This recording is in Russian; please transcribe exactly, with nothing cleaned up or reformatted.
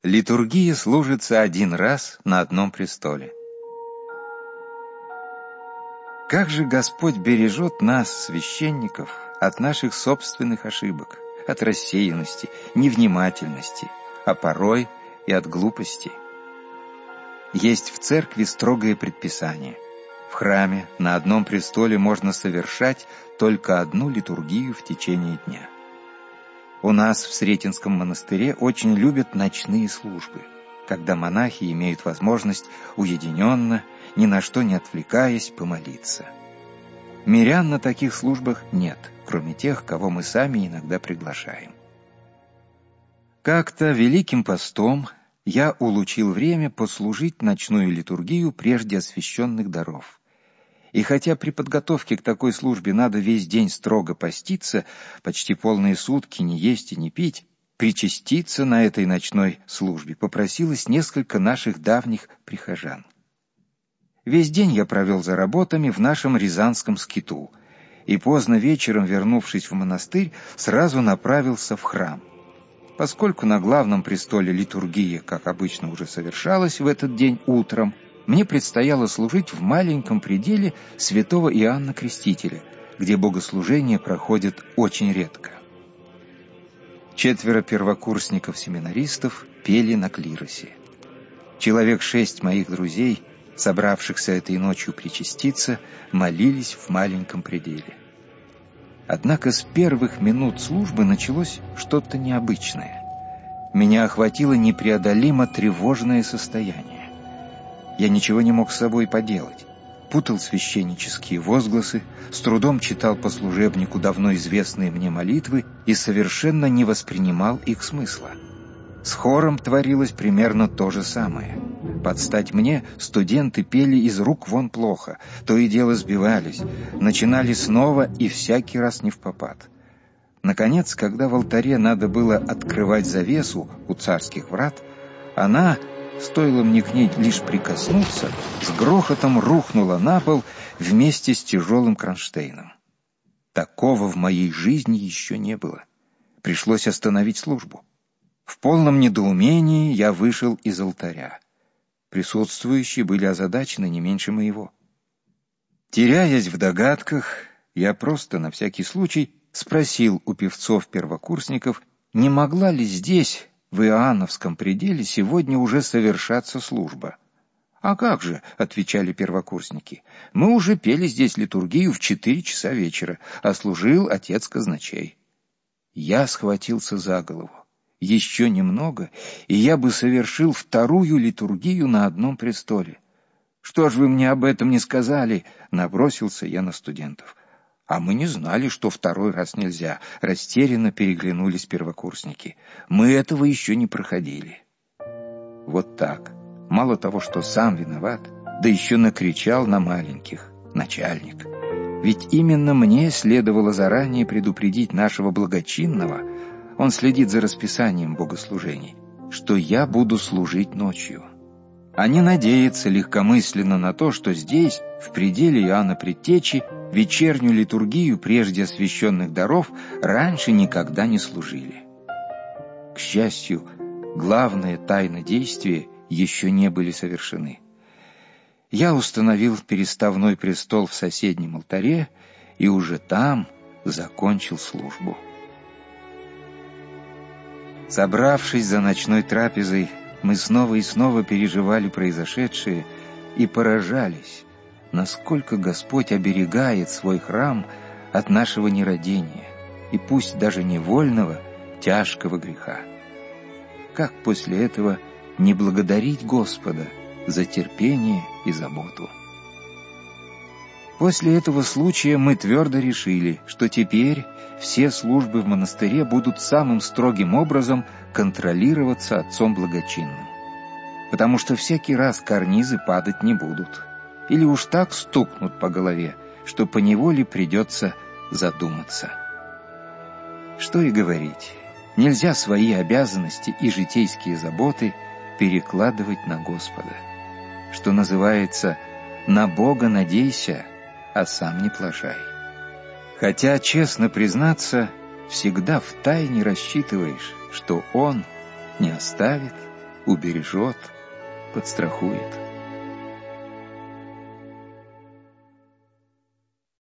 Литургия служится один раз на одном престоле. Как же Господь бережет нас, священников, от наших собственных ошибок, от рассеянности, невнимательности, а порой и от глупости. Есть в церкви строгое предписание. В храме на одном престоле можно совершать только одну литургию в течение дня. У нас в Сретенском монастыре очень любят ночные службы, когда монахи имеют возможность уединенно, ни на что не отвлекаясь, помолиться. Мирян на таких службах нет, кроме тех, кого мы сами иногда приглашаем. Как-то Великим постом я улучил время послужить ночную литургию прежде освященных даров. И хотя при подготовке к такой службе надо весь день строго поститься, почти полные сутки не есть и не пить, причаститься на этой ночной службе попросилось несколько наших давних прихожан. Весь день я провел за работами в нашем рязанском скиту, и поздно вечером, вернувшись в монастырь, сразу направился в храм. Поскольку на главном престоле литургия, как обычно, уже совершалась в этот день утром, мне предстояло служить в маленьком пределе святого Иоанна Крестителя, где богослужения проходят очень редко. Четверо первокурсников-семинаристов пели на клиросе. Человек шесть моих друзей, собравшихся этой ночью причаститься, молились в маленьком пределе. Однако с первых минут службы началось что-то необычное. Меня охватило непреодолимо тревожное состояние. Я ничего не мог с собой поделать. Путал священнические возгласы, с трудом читал по служебнику давно известные мне молитвы и совершенно не воспринимал их смысла. С хором творилось примерно то же самое. Под стать мне студенты пели из рук вон плохо, то и дело сбивались, начинали снова и всякий раз невпопад. Наконец, когда в алтаре надо было открывать завесу у царских врат, она, стоило мне к ней лишь прикоснуться, с грохотом рухнула на пол вместе с тяжелым кронштейном. Такого в моей жизни еще не было. Пришлось остановить службу. В полном недоумении я вышел из алтаря. Присутствующие были озадачены не меньше моего. Теряясь в догадках, я просто на всякий случай спросил у певцов-первокурсников, не могла ли здесь, в Иоанновском пределе, сегодня уже совершаться служба. «А как же», — отвечали первокурсники, — «мы уже пели здесь литургию в четыре часа вечера, а служил отец казначей». Я схватился за голову. Еще немного, и я бы совершил вторую литургию на одном престоле. «Что ж вы мне об этом не сказали?» — набросился я на студентов. «А мы не знали, что второй раз нельзя», — растерянно переглянулись первокурсники. «Мы этого еще не проходили». Вот так. Мало того, что сам виноват, да еще накричал на маленьких. Начальник. Ведь именно мне следовало заранее предупредить нашего благочинного, он следит за расписанием богослужений, что я буду служить ночью. А не надеяться легкомысленно на то, что здесь, в пределе Иоанна Предтечи, вечернюю литургию прежде освященных даров раньше никогда не служили. К счастью, главные тайны действия еще не были совершены. Я установил переставной престол в соседнем алтаре и уже там закончил службу. Собравшись за ночной трапезой, мы снова и снова переживали произошедшее и поражались, насколько Господь оберегает свой храм от нашего нерадения и пусть даже невольного, тяжкого греха. Как после этого не благодарить Господа за терпение и заботу? После этого случая мы твердо решили, что теперь все службы в монастыре будут самым строгим образом контролироваться отцом благочинным, потому что всякий раз карнизы падать не будут, или уж так стукнут по голове, что поневоле придется задуматься. Что и говорить, нельзя свои обязанности и житейские заботы перекладывать на Господа. Что называется, на Бога надейся, а сам не плашай. Хотя, честно признаться, всегда втайне рассчитываешь, что Он не оставит убережет, подстрахует.